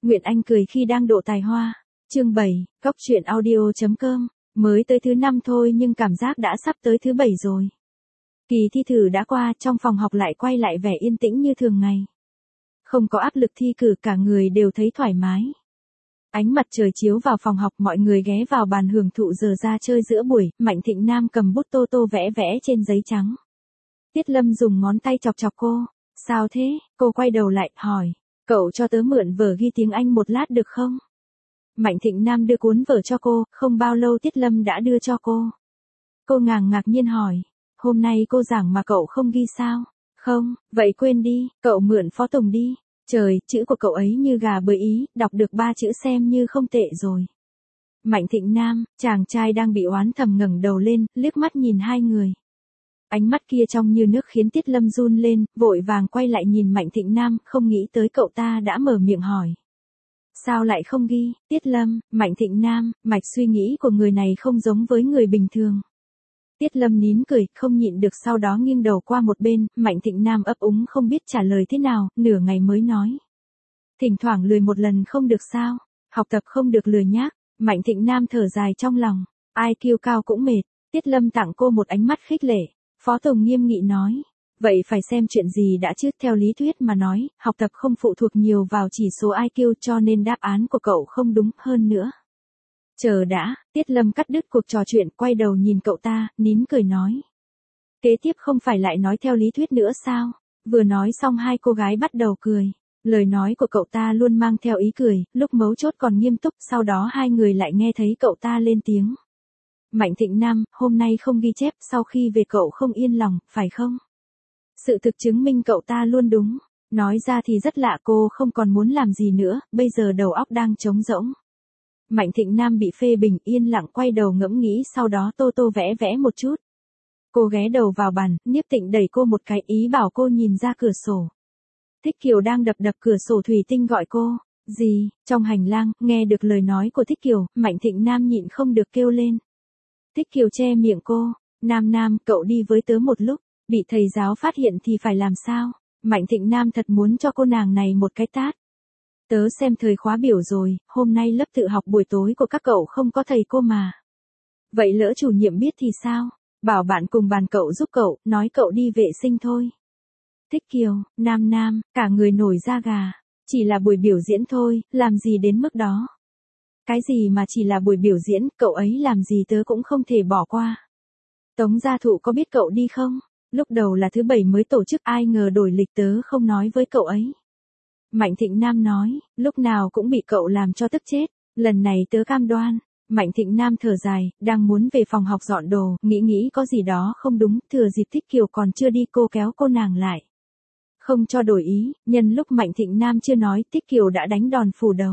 Nguyện Anh cười khi đang độ tài hoa. Chương 7, Cóc truyện audio.com. Mới tới thứ 5 thôi nhưng cảm giác đã sắp tới thứ 7 rồi. Kỳ thi thử đã qua, trong phòng học lại quay lại vẻ yên tĩnh như thường ngày. Không có áp lực thi cử, cả người đều thấy thoải mái. Ánh mặt trời chiếu vào phòng học, mọi người ghé vào bàn hưởng thụ giờ ra chơi giữa buổi. Mạnh Thịnh Nam cầm bút tô tô vẽ vẽ trên giấy trắng. Tiết Lâm dùng ngón tay chọc chọc cô. Sao thế? Cô quay đầu lại, hỏi. Cậu cho tớ mượn vở ghi tiếng Anh một lát được không? Mạnh Thịnh Nam đưa cuốn vở cho cô, không bao lâu Tiết Lâm đã đưa cho cô. Cô ngạc nhiên hỏi. Hôm nay cô giảng mà cậu không ghi sao? Không, vậy quên đi, cậu mượn Phó Tùng đi. Trời, chữ của cậu ấy như gà bới ý, đọc được 3 chữ xem như không tệ rồi. Mạnh Thịnh Nam, chàng trai đang bị oán thầm ngẩng đầu lên, liếc mắt nhìn hai người. Ánh mắt kia trong như nước khiến Tiết Lâm run lên, vội vàng quay lại nhìn Mạnh Thịnh Nam, không nghĩ tới cậu ta đã mở miệng hỏi. Sao lại không ghi? Tiết Lâm, Mạnh Thịnh Nam, mạch suy nghĩ của người này không giống với người bình thường. Tiết Lâm nín cười, không nhịn được, sau đó nghiêng đầu qua một bên. Mạnh Thịnh Nam ấp úng không biết trả lời thế nào, nửa ngày mới nói. Thỉnh thoảng lười một lần không được sao? Học tập không được lười nhác. Mạnh Thịnh Nam thở dài trong lòng. Ai kiêu cao cũng mệt. Tiết Lâm tặng cô một ánh mắt khích lệ. Phó Tùng nghiêm nghị nói. Vậy phải xem chuyện gì đã chứ, theo lý thuyết mà nói, học tập không phụ thuộc nhiều vào chỉ số IQ, cho nên đáp án của cậu không đúng. Hơn nữa. Chờ đã, Tiết Lâm cắt đứt cuộc trò chuyện, quay đầu nhìn cậu ta, nín cười nói. Kế tiếp không phải lại nói theo lý thuyết nữa sao? Vừa nói xong hai cô gái bắt đầu cười. Lời nói của cậu ta luôn mang theo ý cười, lúc mấu chốt còn nghiêm túc, sau đó hai người lại nghe thấy cậu ta lên tiếng. Mạnh Thịnh Nam, hôm nay không ghi chép, sau khi về cậu không yên lòng, phải không? Sự thực chứng minh cậu ta luôn đúng. Nói ra thì rất lạ, cô không còn muốn làm gì nữa, bây giờ đầu óc đang trống rỗng. Mạnh Thịnh Nam bị phê bình, yên lặng quay đầu ngẫm nghĩ, sau đó tô tô vẽ vẽ một chút. Cô ghé đầu vào bàn, Nhiếp Tịnh đẩy cô một cái, ý bảo cô nhìn ra cửa sổ. Thích Kiều đang đập cửa sổ thủy tinh gọi cô. Gì? Trong hành lang, nghe được lời nói của Thích Kiều, Mạnh Thịnh Nam nhịn không được kêu lên. Thích Kiều che miệng cô. Nam, cậu đi với tớ một lúc. Bị thầy giáo phát hiện thì phải làm sao? Mạnh Thịnh Nam thật muốn cho cô nàng này một cái tát. Tớ xem thời khóa biểu rồi, hôm nay lớp tự học buổi tối của các cậu không có thầy cô mà. Vậy lỡ chủ nhiệm biết thì sao? Bảo bạn cùng bàn cậu giúp cậu, nói cậu đi vệ sinh thôi. Thích Kiều, Nam, cả người nổi da gà. Chỉ là buổi biểu diễn thôi, làm gì đến mức đó? Cái gì mà chỉ là buổi biểu diễn, cậu ấy làm gì tớ cũng không thể bỏ qua. Tống Gia Thụ có biết cậu đi không? Lúc đầu là thứ 7 mới tổ chức, ai ngờ đổi lịch tớ không nói với cậu ấy. Mạnh Thịnh Nam nói, lúc nào cũng bị cậu làm cho tức chết, lần này tớ cam đoan. Mạnh Thịnh Nam thở dài, đang muốn về phòng học dọn đồ, nghĩ có gì đó không đúng, thừa dịp Thích Kiều còn chưa đi cô kéo cô nàng lại. Không cho đổi ý, nhân lúc Mạnh Thịnh Nam chưa nói, Thích Kiều đã đánh đòn phủ đầu.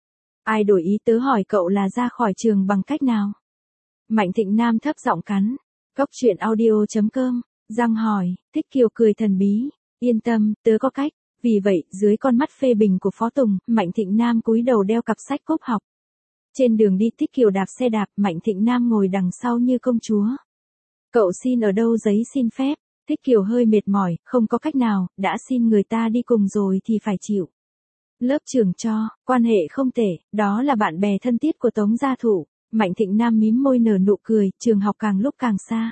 Ai đổi ý, tớ hỏi cậu là ra khỏi trường bằng cách nào? Mạnh Thịnh Nam thấp giọng cắn. Cóc truyện audio.com, răng hỏi. Thích Kiều cười thần bí. Yên tâm, tớ có cách. Vì vậy, dưới con mắt phê bình của Phó Tùng, Mạnh Thịnh Nam cúi đầu đeo cặp sách cốp học. Trên đường đi, Thích Kiều đạp xe đạp, Mạnh Thịnh Nam ngồi đằng sau như công chúa. Cậu xin ở đâu giấy xin phép? Thích Kiều hơi mệt mỏi, không có cách nào, đã xin người ta đi cùng rồi thì phải chịu. Lớp trưởng cho, quan hệ không tệ, đó là bạn bè thân thiết của Tống Gia Thụ. Mạnh Thịnh Nam mím môi nở nụ cười, trường học càng lúc càng xa.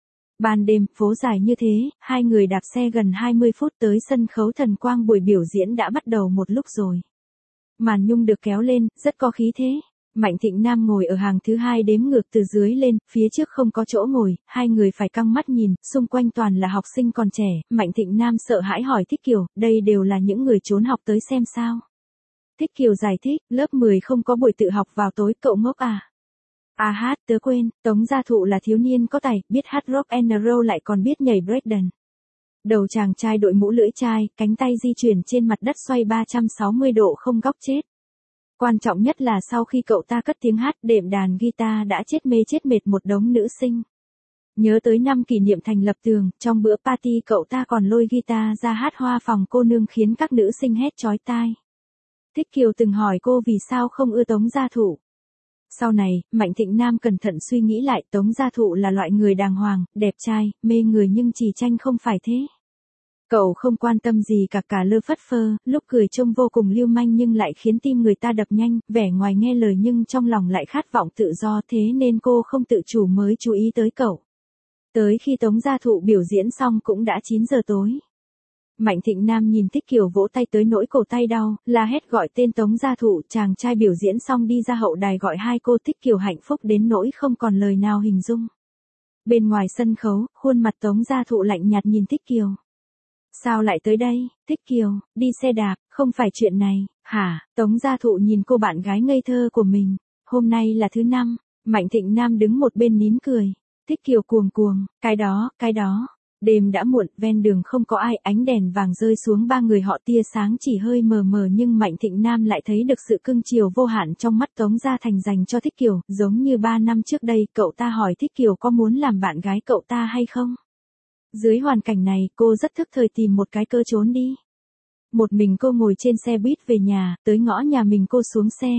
Ban đêm, phố dài như thế, hai người đạp xe gần 20 phút tới sân khấu Thần Quang, buổi biểu diễn đã bắt đầu một lúc rồi. Màn nhung được kéo lên, rất có khí thế. Mạnh Thịnh Nam ngồi ở hàng thứ 2 đếm ngược từ dưới lên, phía trước không có chỗ ngồi, hai người phải căng mắt nhìn, xung quanh toàn là học sinh còn trẻ. Mạnh Thịnh Nam sợ hãi hỏi Thích Kiều, đây đều là những người trốn học tới xem sao? Thích Kiều giải thích, lớp 10 không có buổi tự học vào tối, cậu ngốc à? Tớ quên, Tống Gia Thụ là thiếu niên có tài, biết hát rock and roll lại còn biết nhảy breakdance. Đầu chàng trai đội mũ lưỡi chai, cánh tay di chuyển trên mặt đất xoay 360 độ không góc chết. Quan trọng nhất là sau khi cậu ta cất tiếng hát đệm đàn guitar đã chết mệt một đống nữ sinh. Nhớ tới năm kỷ niệm thành lập trường, trong bữa party cậu ta còn lôi guitar ra hát Hoa Phòng Cô Nương khiến các nữ sinh hét chói tai. Thích Kiều từng hỏi cô vì sao không ưa Tống Gia Thụ. Sau này, Mạnh Thịnh Nam cẩn thận suy nghĩ lại, Tống Gia Thụ là loại người đàng hoàng, đẹp trai, mê người nhưng chỉ tranh không phải thế. Cậu không quan tâm gì cả lơ phất phơ, lúc cười trông vô cùng lưu manh nhưng lại khiến tim người ta đập nhanh, vẻ ngoài nghe lời nhưng trong lòng lại khát vọng tự do, thế nên cô không tự chủ mới chú ý tới cậu. Tới khi Tống Gia Thụ biểu diễn xong cũng đã 9 giờ tối. Mạnh Thịnh Nam nhìn Thích Kiều vỗ tay tới nỗi cổ tay đau, la hét gọi tên Tống Gia Thụ, chàng trai biểu diễn xong đi ra hậu đài gọi hai cô. Thích Kiều hạnh phúc đến nỗi không còn lời nào hình dung. Bên ngoài sân khấu, khuôn mặt Tống Gia Thụ lạnh nhạt nhìn Thích Kiều. Sao lại tới đây, Thích Kiều, đi xe đạp, không phải chuyện này, hả? Tống Gia Thụ nhìn cô bạn gái ngây thơ của mình. Hôm nay là thứ năm, Mạnh Thịnh Nam đứng một bên nín cười. Thích Kiều cuồng cuồng, cái đó. Đêm đã muộn, ven đường không có ai, ánh đèn vàng rơi xuống ba người họ, tia sáng chỉ hơi mờ mờ nhưng Mạnh Thịnh Nam lại thấy được sự cưng chiều vô hạn trong mắt Tống Gia Thành dành cho Thích Kiều, giống như 3 năm trước đây, cậu ta hỏi Thích Kiều có muốn làm bạn gái cậu ta hay không. Dưới hoàn cảnh này, cô rất thức thời tìm một cái cơ trốn đi. Một mình cô ngồi trên xe buýt về nhà, tới ngõ nhà mình cô xuống xe.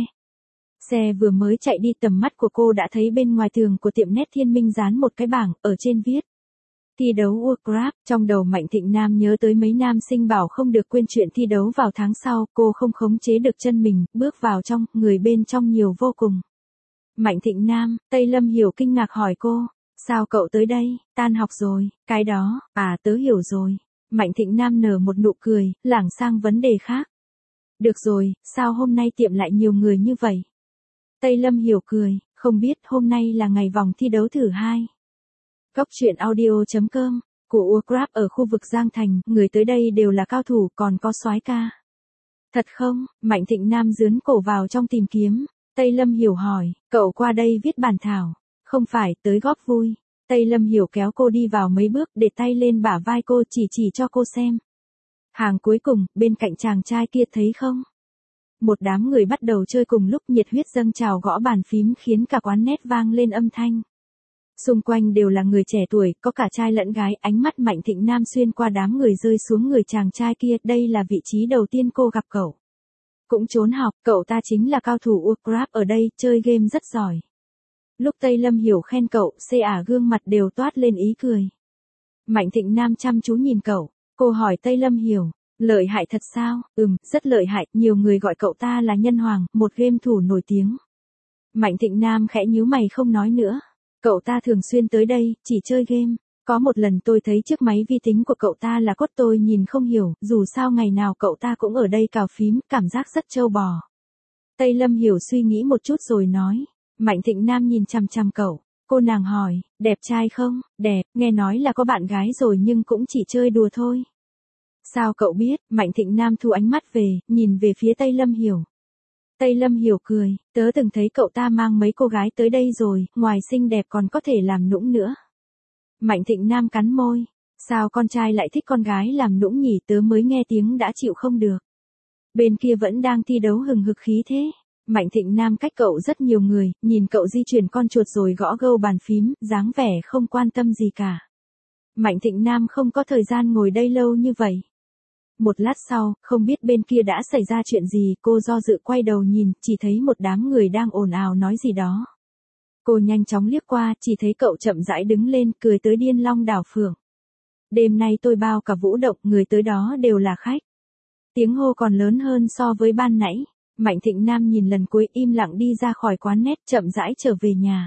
Xe vừa mới chạy đi tầm mắt của cô đã thấy bên ngoài tường của tiệm Nét Thiên Minh dán một cái bảng, ở trên viết. Thi đấu World Cup, trong đầu Mạnh Thịnh Nam nhớ tới mấy nam sinh bảo không được quên chuyện thi đấu vào tháng sau, cô không khống chế được chân mình, bước vào trong, người bên trong nhiều vô cùng. Mạnh Thịnh Nam, Tây Lâm Hiểu kinh ngạc hỏi cô, sao cậu tới đây, tan học rồi, cái đó, tớ hiểu rồi. Mạnh Thịnh Nam nở một nụ cười, lảng sang vấn đề khác. Được rồi, sao hôm nay tiệm lại nhiều người như vậy? Tây Lâm Hiểu cười, không biết hôm nay là ngày vòng thi đấu thứ 2. Cóc truyện audio.com, của World Cup ở khu vực Giang Thành, người tới đây đều là cao thủ, còn có soái ca. Thật không? Mạnh Thịnh Nam dướn cổ vào trong tìm kiếm. Tây Lâm Hiểu hỏi, cậu qua đây viết bản thảo. Không phải, tới góp vui. Tây Lâm Hiểu kéo cô đi vào mấy bước, để tay lên bả vai cô, chỉ cho cô xem. Hàng cuối cùng, bên cạnh chàng trai kia thấy không? Một đám người bắt đầu chơi cùng lúc, nhiệt huyết dâng trào, gõ bàn phím khiến cả quán Nét vang lên âm thanh. Xung quanh đều là người trẻ tuổi, có cả trai lẫn gái, ánh mắt Mạnh Thịnh Nam xuyên qua đám người rơi xuống người chàng trai kia, đây là vị trí đầu tiên cô gặp cậu. Cũng trốn học, cậu ta chính là cao thủ World Cup ở đây, chơi game rất giỏi. Lúc Tây Lâm Hiểu khen cậu, gương mặt đều toát lên ý cười. Mạnh Thịnh Nam chăm chú nhìn cậu, cô hỏi Tây Lâm Hiểu, lợi hại thật sao? Rất lợi hại, nhiều người gọi cậu ta là Nhân Hoàng, một game thủ nổi tiếng. Mạnh Thịnh Nam khẽ nhíu mày không nói nữa. Cậu ta thường xuyên tới đây, chỉ chơi game. Có một lần tôi thấy chiếc máy vi tính của cậu ta là cốt, tôi nhìn không hiểu, dù sao ngày nào cậu ta cũng ở đây cào phím, cảm giác rất trâu bò. Tây Lâm Hiểu suy nghĩ một chút rồi nói. Mạnh Thịnh Nam nhìn chằm chằm cậu. Cô nàng hỏi, đẹp trai không? Đẹp, nghe nói là có bạn gái rồi nhưng cũng chỉ chơi đùa thôi. Sao cậu biết? Mạnh Thịnh Nam thu ánh mắt về, nhìn về phía Tây Lâm Hiểu. Tây Lâm Hiểu cười, tớ từng thấy cậu ta mang mấy cô gái tới đây rồi, ngoài xinh đẹp còn có thể làm nũng nữa. Mạnh Thịnh Nam cắn môi, sao con trai lại thích con gái làm nũng nhỉ, tớ mới nghe tiếng đã chịu không được. Bên kia vẫn đang thi đấu hừng hực khí thế. Mạnh Thịnh Nam cách cậu rất nhiều người, nhìn cậu di chuyển con chuột rồi gõ gâu bàn phím, dáng vẻ không quan tâm gì cả. Mạnh Thịnh Nam không có thời gian ngồi đây lâu như vậy. Một lát sau, không biết bên kia đã xảy ra chuyện gì, cô do dự quay đầu nhìn, chỉ thấy một đám người đang ồn ào nói gì đó. Cô nhanh chóng liếc qua, chỉ thấy cậu chậm rãi đứng lên, cười tới điên long đảo phượng. Đêm nay tôi bao cả vũ động, người tới đó đều là khách. Tiếng hô còn lớn hơn so với ban nãy. Mạnh Thịnh Nam nhìn lần cuối im lặng đi ra khỏi quán Nét, chậm rãi trở về nhà.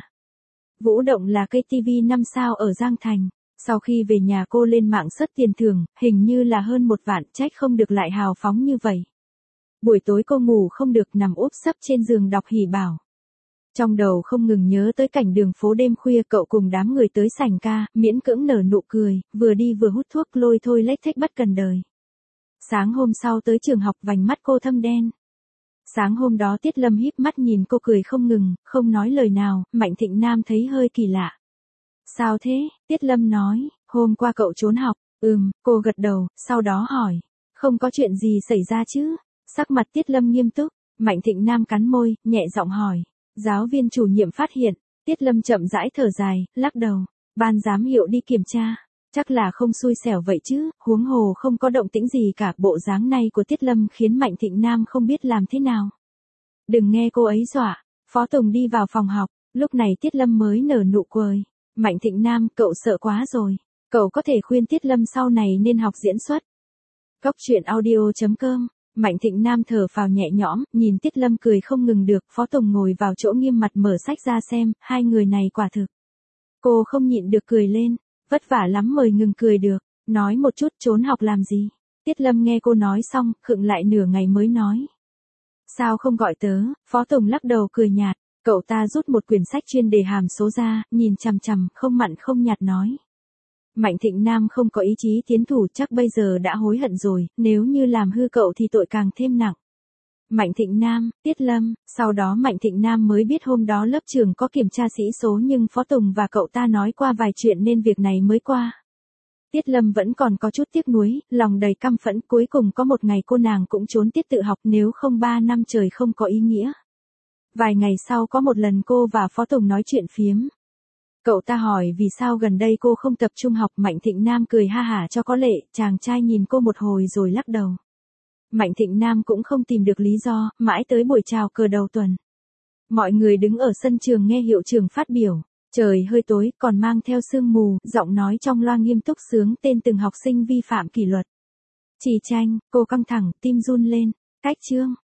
Vũ Động là cây TV 5 sao ở Giang Thành. Sau khi về nhà cô lên mạng search tiền thưởng, hình như là hơn 1 vạn, trách không được lại hào phóng như vậy. Buổi tối cô ngủ không được, nằm úp sấp trên giường đọc hỉ bảo. Trong đầu không ngừng nhớ tới cảnh đường phố đêm khuya, cậu cùng đám người tới sảnh ca, miễn cưỡng nở nụ cười, vừa đi vừa hút thuốc lôi thôi lếch thếch bất cần đời. Sáng hôm sau tới trường học, vành mắt cô thâm đen. Sáng hôm đó Tiết Lâm híp mắt nhìn cô cười không ngừng, không nói lời nào. Mạnh Thịnh Nam thấy hơi kỳ lạ. Sao thế? Tiết Lâm nói, hôm qua cậu trốn học. Cô gật đầu, sau đó hỏi. Không có chuyện gì xảy ra chứ? Sắc mặt Tiết Lâm nghiêm túc. Mạnh Thịnh Nam cắn môi, nhẹ giọng hỏi. Giáo viên chủ nhiệm phát hiện. Tiết Lâm chậm rãi thở dài, lắc đầu. Ban giám hiệu đi kiểm tra. Chắc là không xui xẻo vậy chứ, huống hồ không có động tĩnh gì cả. Bộ dáng này của Tiết Lâm khiến Mạnh Thịnh Nam không biết làm thế nào. Đừng nghe cô ấy dọa. Phó Tùng đi vào phòng học, lúc này Tiết Lâm mới nở nụ cười. Mạnh Thịnh Nam, cậu sợ quá rồi. Cậu có thể khuyên Tiết Lâm sau này nên học diễn xuất. Cóc truyện audio.com. Mạnh Thịnh Nam thở phào nhẹ nhõm, nhìn Tiết Lâm cười không ngừng được, Phó Tùng ngồi vào chỗ nghiêm mặt mở sách ra xem, hai người này quả thực. Cô không nhịn được cười lên, vất vả lắm mời ngừng cười được, nói một chút trốn học làm gì. Tiết Lâm nghe cô nói xong, khựng lại nửa ngày mới nói. Sao không gọi tớ, Phó Tùng lắc đầu cười nhạt, cậu ta rút một quyển sách chuyên đề hàm số ra, nhìn chằm chằm, không mặn không nhạt nói. Mạnh Thịnh Nam không có ý chí tiến thủ chắc bây giờ đã hối hận rồi, nếu như làm hư cậu thì tội càng thêm nặng. Mạnh Thịnh Nam, Tiết Lâm, sau đó Mạnh Thịnh Nam mới biết hôm đó lớp trường có kiểm tra sĩ số nhưng Phó Tùng và cậu ta nói qua vài chuyện nên việc này mới qua. Tiết Lâm vẫn còn có chút tiếc nuối, lòng đầy căm phẫn, cuối cùng có một ngày cô nàng cũng trốn tiết tự học nếu không 3 năm trời không có ý nghĩa. Vài ngày sau có một lần cô và Phó Tùng nói chuyện phiếm. Cậu ta hỏi vì sao gần đây cô không tập trung học. Mạnh Thịnh Nam cười ha hả cho có lệ, chàng trai nhìn cô một hồi rồi lắc đầu. Mạnh Thịnh Nam cũng không tìm được lý do, mãi tới buổi chào cờ đầu tuần. Mọi người đứng ở sân trường nghe hiệu trưởng phát biểu, trời hơi tối còn mang theo sương mù, giọng nói trong loa nghiêm túc xướng tên từng học sinh vi phạm kỷ luật. Chỉ Tranh, cô căng thẳng, tim run lên, cách chương.